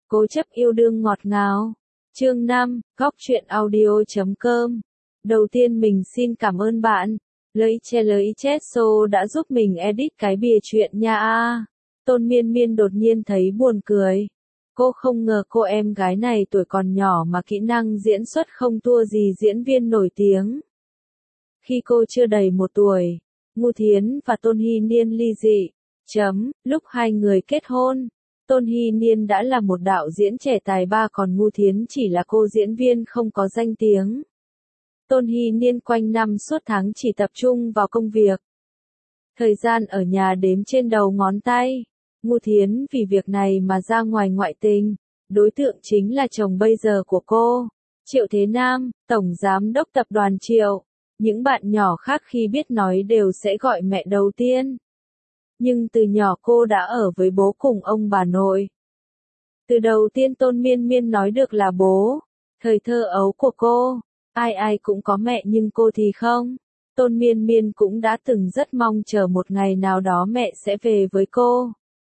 Cố chấp yêu đương ngọt ngào. Chương 5, góc truyện audio.com. Đầu tiên mình xin cảm ơn bạn, Lời Chesso đã giúp mình edit cái bìa truyện nha a. Tôn Miên Miên đột nhiên thấy buồn cười. Cô không ngờ cô em gái này tuổi còn nhỏ mà kỹ năng diễn xuất không thua gì diễn viên nổi tiếng. Khi cô chưa đầy 1 tuổi, Ngu Thiến và Tôn Hy Niên ly dị. Lúc hai người kết hôn, Tôn Hy Niên đã là một đạo diễn trẻ tài ba, còn Ngu Thiến chỉ là cô diễn viên không có danh tiếng. Tôn Hy Niên quanh năm suốt tháng chỉ tập trung vào công việc. Thời gian ở nhà đếm trên đầu ngón tay. Ngu Thiến vì việc này mà ra ngoài ngoại tình. Đối tượng chính là chồng bây giờ của cô, Triệu Thế Nam, Tổng Giám đốc Tập đoàn Triệu. Những bạn nhỏ khác khi biết nói đều sẽ gọi mẹ đầu tiên. Nhưng từ nhỏ cô đã ở với bố cùng ông bà nội. Từ đầu tiên Tôn Miên Miên nói được là bố. Thời thơ ấu của cô, ai cũng có mẹ nhưng cô thì không. Tôn Miên Miên cũng đã từng rất mong chờ một ngày nào đó mẹ sẽ về với cô.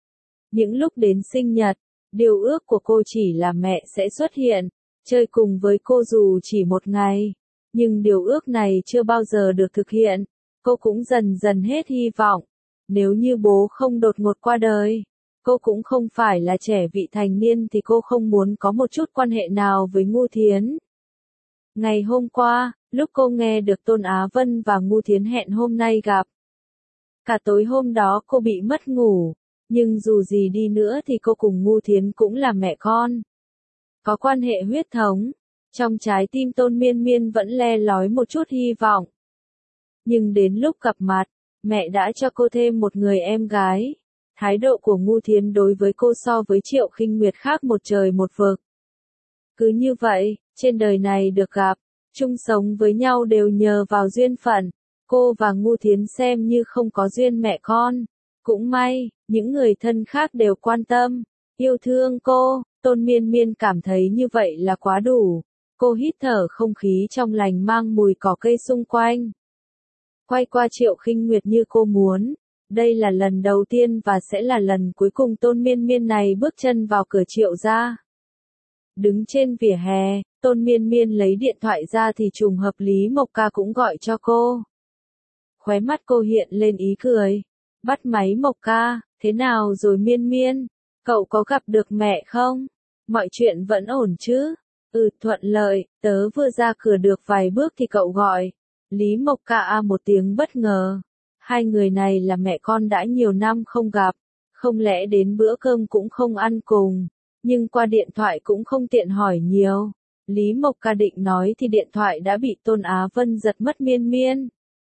Những lúc đến sinh nhật, điều ước của cô chỉ là mẹ sẽ xuất hiện, chơi cùng với cô dù chỉ một ngày. Nhưng điều ước này chưa bao giờ được thực hiện, cô cũng dần dần hết hy vọng. Nếu như bố không đột ngột qua đời, cô cũng không phải là trẻ vị thành niên thì cô không muốn có một chút quan hệ nào với Ngu Thiến. Ngày hôm qua, lúc cô nghe được Tôn Á Vân và Ngu Thiến hẹn hôm nay gặp. Cả tối hôm đó cô bị mất ngủ, nhưng dù gì đi nữa thì cô cùng Ngu Thiến cũng là mẹ con. Có quan hệ huyết thống, trong trái tim Tôn Miên Miên vẫn le lói một chút hy vọng. Nhưng đến lúc gặp mặt, mẹ đã cho cô thêm một người em gái. Thái độ của Ngu Thiến đối với cô so với Triệu Khinh Nguyệt khác một trời một vực. Cứ như vậy, trên đời này được gặp, chung sống với nhau đều nhờ vào duyên phận. Cô và Ngu Thiến xem như không có duyên mẹ con. Cũng may, những người thân khác đều quan tâm, yêu thương cô. Tôn Miên Miên cảm thấy như vậy là quá đủ. Cô hít thở không khí trong lành mang mùi cỏ cây xung quanh. Quay qua Triệu Khinh Nguyệt như cô muốn. Đây là lần đầu tiên và sẽ là lần cuối cùng Tôn Miên Miên này bước chân vào cửa Triệu gia. Đứng trên vỉa hè, Tôn Miên Miên lấy điện thoại ra thì trùng hợp Lý Mộc Ca cũng gọi cho cô. Khóe mắt cô hiện lên ý cười. Bắt máy Mộc Ca, thế nào rồi Miên Miên? Cậu có gặp được mẹ không? Mọi chuyện vẫn ổn chứ? Thuận lợi, tớ vừa ra cửa được vài bước thì cậu gọi. Lý Mộc Ca một tiếng bất ngờ. Hai người này là mẹ con đã nhiều năm không gặp, không lẽ đến bữa cơm cũng không ăn cùng, nhưng qua điện thoại cũng không tiện hỏi nhiều. Lý Mộc Ca định nói thì điện thoại đã bị Tôn Á Vân giật mất. Miên Miên.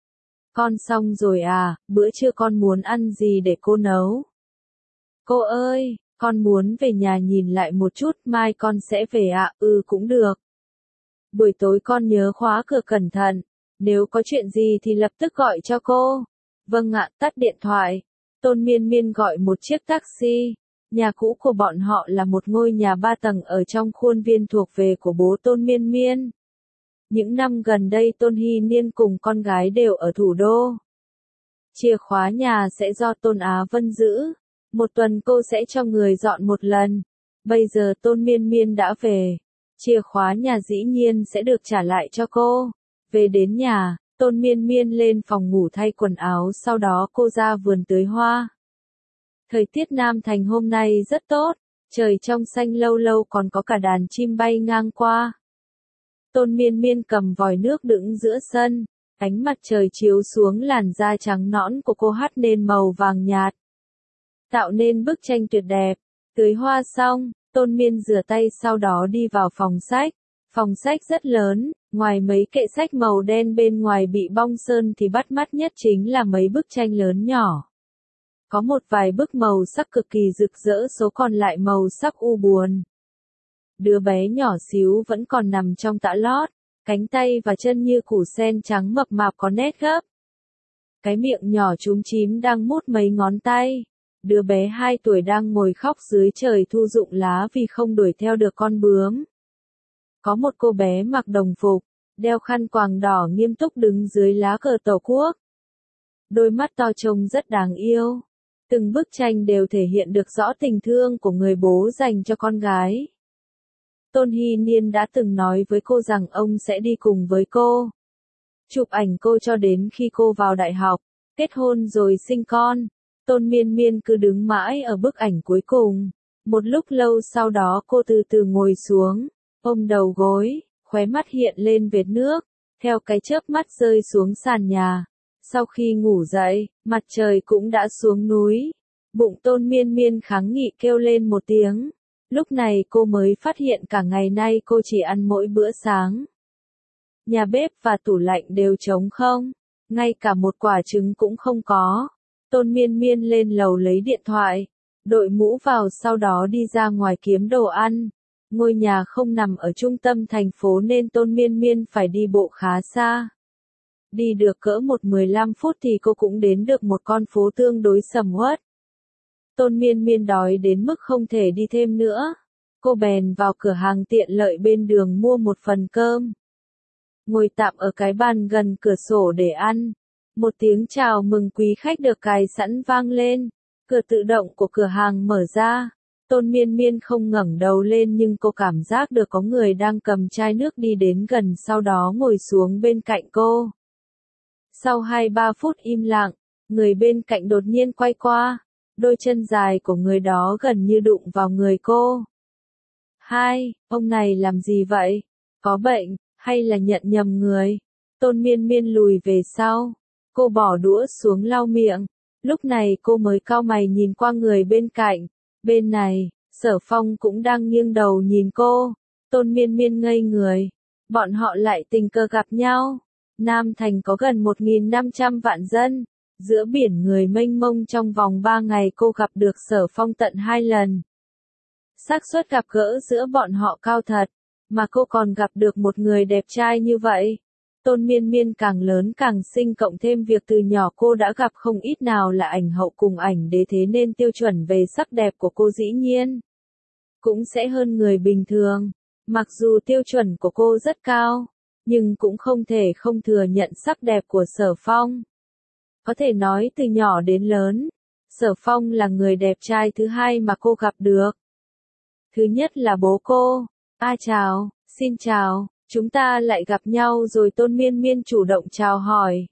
Con xong rồi à, bữa trưa con muốn ăn gì để cô nấu? Cô ơi, con muốn về nhà nhìn lại một chút, mai con sẽ về ạ. Cũng được. Buổi tối con nhớ khóa cửa cẩn thận, nếu có chuyện gì thì lập tức gọi cho cô. Vâng ạ. Tắt điện thoại. Tôn Miên Miên gọi một chiếc taxi. Nhà cũ của bọn họ là một ngôi nhà 3 tầng ở trong khuôn viên thuộc về của bố Tôn Miên Miên. Những năm gần đây Tôn Hy Niên cùng con gái đều ở thủ đô. Chìa khóa nhà sẽ do Tôn Á Vân giữ. Một tuần cô sẽ cho người dọn một lần. Bây giờ Tôn Miên Miên đã về. Chìa khóa nhà dĩ nhiên sẽ được trả lại cho cô. Về đến nhà, Tôn Miên Miên lên phòng ngủ thay quần áo, sau đó cô ra vườn tưới hoa. Thời tiết Nam Thành hôm nay rất tốt, trời trong xanh, lâu lâu còn có cả đàn chim bay ngang qua. Tôn Miên Miên cầm vòi nước đứng giữa sân, ánh mặt trời chiếu xuống làn da trắng nõn của cô hắt nên màu vàng nhạt, tạo nên bức tranh tuyệt đẹp. Tưới hoa xong, Tôn Miên rửa tay sau đó đi vào phòng sách. Phòng sách rất lớn, ngoài mấy kệ sách màu đen bên ngoài bị bong sơn thì bắt mắt nhất chính là mấy bức tranh lớn nhỏ. Có một vài bức màu sắc cực kỳ rực rỡ, số còn lại màu sắc u buồn. Đứa bé nhỏ xíu vẫn còn nằm trong tã lót, cánh tay và chân như củ sen trắng mập mạp có nét gấp. Cái miệng nhỏ chúm chím đang mút mấy ngón tay. Đứa bé 2 tuổi đang ngồi khóc dưới trời thu rụng lá vì không đuổi theo được con bướm. Có một cô bé mặc đồng phục, đeo khăn quàng đỏ nghiêm túc đứng dưới lá cờ Tổ quốc. Đôi mắt to trông rất đáng yêu. Từng bức tranh đều thể hiện được rõ tình thương của người bố dành cho con gái. Tôn Hy Niên đã từng nói với cô rằng ông sẽ đi cùng với cô. Chụp ảnh cô cho đến khi cô vào đại học, kết hôn rồi sinh con. Tôn Miên Miên cứ đứng mãi ở bức ảnh cuối cùng. Một lúc lâu sau đó cô từ từ ngồi xuống, ôm đầu gối, khóe mắt hiện lên vệt nước, theo cái chớp mắt rơi xuống sàn nhà. Sau khi ngủ dậy, mặt trời cũng đã xuống núi. Bụng Tôn Miên Miên kháng nghị kêu lên một tiếng. Lúc này cô mới phát hiện cả ngày nay cô chỉ ăn mỗi bữa sáng. Nhà bếp và tủ lạnh đều trống không, ngay cả một quả trứng cũng không có. Tôn Miên Miên lên lầu lấy điện thoại, đội mũ vào sau đó đi ra ngoài kiếm đồ ăn. Ngôi nhà không nằm ở trung tâm thành phố nên Tôn Miên Miên phải đi bộ khá xa. Đi được cỡ 15 phút thì cô cũng đến được một con phố tương đối sầm uất. Tôn Miên Miên đói đến mức không thể đi thêm nữa. Cô bèn vào cửa hàng tiện lợi bên đường mua một phần cơm. Ngồi tạm ở cái bàn gần cửa sổ để ăn. Một tiếng chào mừng quý khách được cài sẵn vang lên. Cửa tự động của cửa hàng mở ra. Tôn Miên Miên không ngẩng đầu lên nhưng cô cảm giác được có người đang cầm chai nước đi đến gần sau đó ngồi xuống bên cạnh cô. Sau 2-3 phút im lặng, người bên cạnh đột nhiên quay qua. Đôi chân dài của người đó gần như đụng vào người cô. Hai, ông này làm gì vậy? Có bệnh, hay là nhận nhầm người? Tôn Miên Miên lùi về sau. Cô bỏ đũa xuống lau miệng. Lúc này cô mới cau mày nhìn qua người bên cạnh. Bên này, Sở Phong cũng đang nghiêng đầu nhìn cô. Tôn Miên Miên ngây người. Bọn họ lại tình cờ gặp nhau. Nam Thành có gần 1.500 vạn dân. Giữa biển người mênh mông trong vòng 3 ngày cô gặp được Sở Phong tận 2 lần. Xác suất gặp gỡ giữa bọn họ cao thật, mà cô còn gặp được một người đẹp trai như vậy. Tôn Miên Miên càng lớn càng xinh cộng thêm việc từ nhỏ cô đã gặp không ít nào là ảnh hậu cùng ảnh đế thế nên tiêu chuẩn về sắc đẹp của cô dĩ nhiên cũng sẽ hơn người bình thường. Mặc dù tiêu chuẩn của cô rất cao, nhưng cũng không thể không thừa nhận sắc đẹp của Sở Phong. Có thể nói từ nhỏ đến lớn, Sở Phong là người đẹp trai thứ hai mà cô gặp được. Thứ nhất là bố cô. Chào, xin chào, chúng ta lại gặp nhau rồi. Tôn Miên Miên chủ động chào hỏi.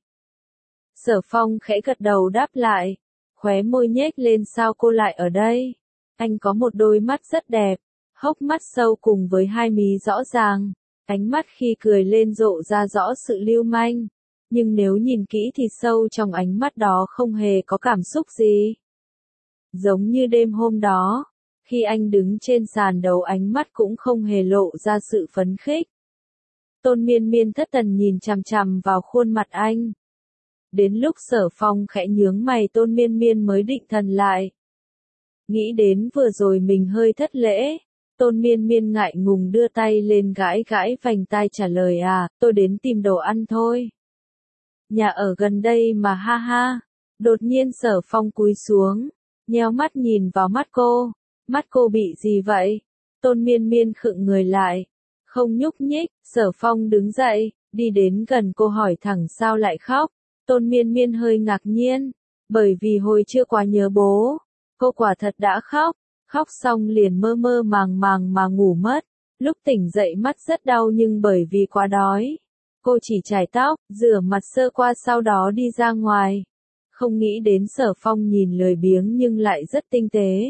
Sở Phong khẽ gật đầu đáp lại, khóe môi nhếch lên. Sao cô lại ở đây? Anh có một đôi mắt rất đẹp, hốc mắt sâu cùng với hai mí rõ ràng, ánh mắt khi cười lên rộ ra rõ sự lưu manh. Nhưng nếu nhìn kỹ thì sâu trong ánh mắt đó không hề có cảm xúc gì. Giống như đêm hôm đó, khi anh đứng trên sàn đấu ánh mắt cũng không hề lộ ra sự phấn khích. Tôn Miên Miên thất thần nhìn chằm chằm vào khuôn mặt anh. Đến lúc Sở Phong khẽ nhướng mày Tôn Miên Miên mới định thần lại. Nghĩ đến vừa rồi mình hơi thất lễ. Tôn Miên Miên ngại ngùng đưa tay lên gãi gãi vành tai trả lời tôi đến tìm đồ ăn thôi. Nhà ở gần đây mà ha ha. Đột nhiên Sở Phong cúi xuống, nheo mắt nhìn vào mắt cô. Mắt cô bị gì vậy? Tôn Miên Miên khựng người lại, không nhúc nhích. Sở Phong đứng dậy, đi đến gần cô hỏi thẳng sao lại khóc. Tôn Miên Miên hơi ngạc nhiên, bởi vì hồi trưa quá nhớ bố. Cô quả thật đã khóc, khóc xong liền mơ mơ màng màng mà ngủ mất. Lúc tỉnh dậy mắt rất đau nhưng bởi vì quá đói. Cô chỉ chải tóc, rửa mặt sơ qua sau đó đi ra ngoài. Không nghĩ đến Sở Phong nhìn lười biếng nhưng lại rất tinh tế.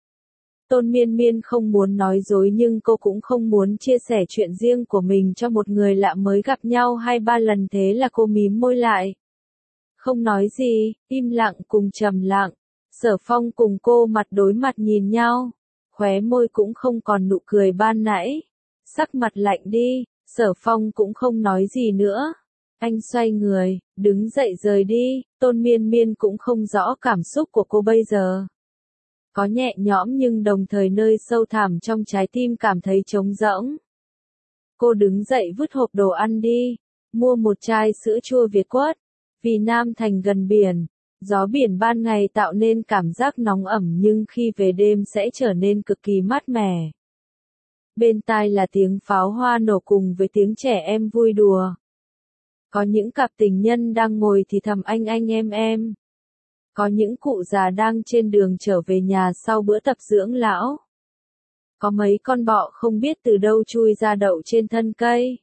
Tôn Miên Miên không muốn nói dối nhưng cô cũng không muốn chia sẻ chuyện riêng của mình cho một người lạ mới gặp nhau 2-3 lần thế là cô mím môi lại. Không nói gì, im lặng cùng trầm lặng. Sở Phong cùng cô mặt đối mặt nhìn nhau. Khóe môi cũng không còn nụ cười ban nãy. Sắc mặt lạnh đi, Sở Phong cũng không nói gì nữa. Anh xoay người, đứng dậy rời đi. Tôn Miên Miên cũng không rõ cảm xúc của cô bây giờ. Có nhẹ nhõm nhưng đồng thời nơi sâu thẳm trong trái tim cảm thấy trống rỗng. Cô đứng dậy vứt hộp đồ ăn đi, mua một chai sữa chua Việt Quất. Vì Nam Thành gần biển, gió biển ban ngày tạo nên cảm giác nóng ẩm nhưng khi về đêm sẽ trở nên cực kỳ mát mẻ. Bên tai là tiếng pháo hoa nổ cùng với tiếng trẻ em vui đùa. Có những cặp tình nhân đang ngồi thì thầm anh em. Có những cụ già đang trên đường trở về nhà sau bữa tập dưỡng lão. Có mấy con bọ không biết từ đâu chui ra đậu trên thân cây.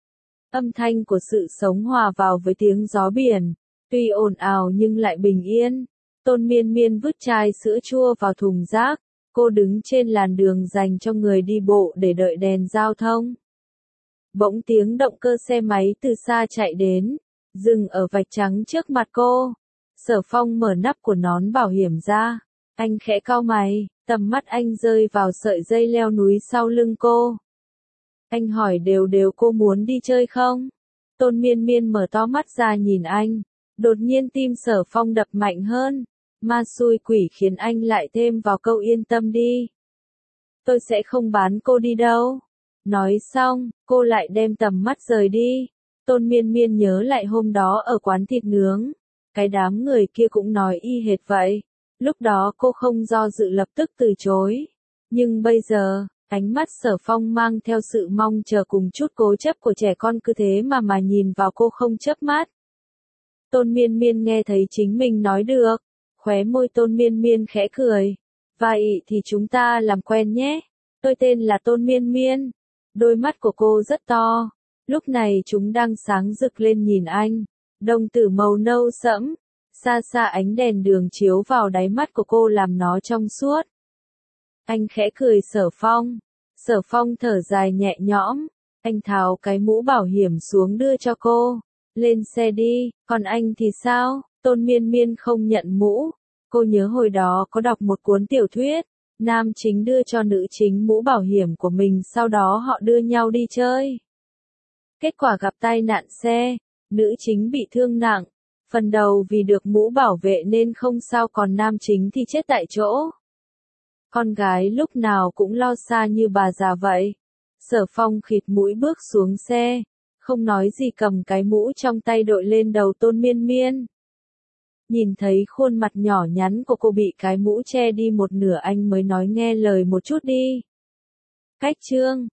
Âm thanh của sự sống hòa vào với tiếng gió biển, tuy ồn ào nhưng lại bình yên. Tôn Miên Miên vứt chai sữa chua vào thùng rác, cô đứng trên làn đường dành cho người đi bộ để đợi đèn giao thông. Bỗng tiếng động cơ xe máy từ xa chạy đến, dừng ở vạch trắng trước mặt cô. Sở Phong mở nắp của nón bảo hiểm ra, anh khẽ cau mày, tầm mắt anh rơi vào sợi dây leo núi sau lưng cô. Anh hỏi đều đều cô muốn đi chơi không? Tôn Miên Miên mở to mắt ra nhìn anh, đột nhiên tim Sở Phong đập mạnh hơn, ma xui quỷ khiến anh lại thêm vào câu yên tâm đi. Tôi sẽ không bán cô đi đâu. Nói xong, cô lại đem tầm mắt rời đi. Tôn Miên Miên nhớ lại hôm đó ở quán thịt nướng. Cái đám người kia cũng nói y hệt vậy. Lúc đó cô không do dự lập tức từ chối. Nhưng bây giờ, ánh mắt Sở Phong mang theo sự mong chờ cùng chút cố chấp của trẻ con cứ thế mà nhìn vào cô không chớp mắt. Tôn Miên Miên nghe thấy chính mình nói được. Khóe môi Tôn Miên Miên khẽ cười. Vậy thì chúng ta làm quen nhé. Tôi tên là Tôn Miên Miên. Đôi mắt của cô rất to. Lúc này chúng đang sáng rực lên nhìn anh. Đồng tử màu nâu sẫm. Xa xa ánh đèn đường chiếu vào đáy mắt của cô làm nó trong suốt. Anh khẽ cười Sở Phong. Sở Phong thở dài nhẹ nhõm. Anh tháo cái mũ bảo hiểm xuống đưa cho cô. Lên xe đi, còn anh thì sao? Tôn Miên Miên không nhận mũ. Cô nhớ hồi đó có đọc một cuốn tiểu thuyết. Nam chính đưa cho nữ chính mũ bảo hiểm của mình, sau đó họ đưa nhau đi chơi. Kết quả gặp tai nạn xe, nữ chính bị thương nặng. Phần đầu vì được mũ bảo vệ nên không sao, còn nam chính thì chết tại chỗ. Con gái lúc nào cũng lo xa như bà già vậy. Sở Phong khịt mũi bước xuống xe, không nói gì cầm cái mũ trong tay đội lên đầu Tôn Miên Miên. Nhìn thấy khuôn mặt nhỏ nhắn của cô bị cái mũ che đi một nửa, anh mới nói nghe lời một chút đi. Cách chương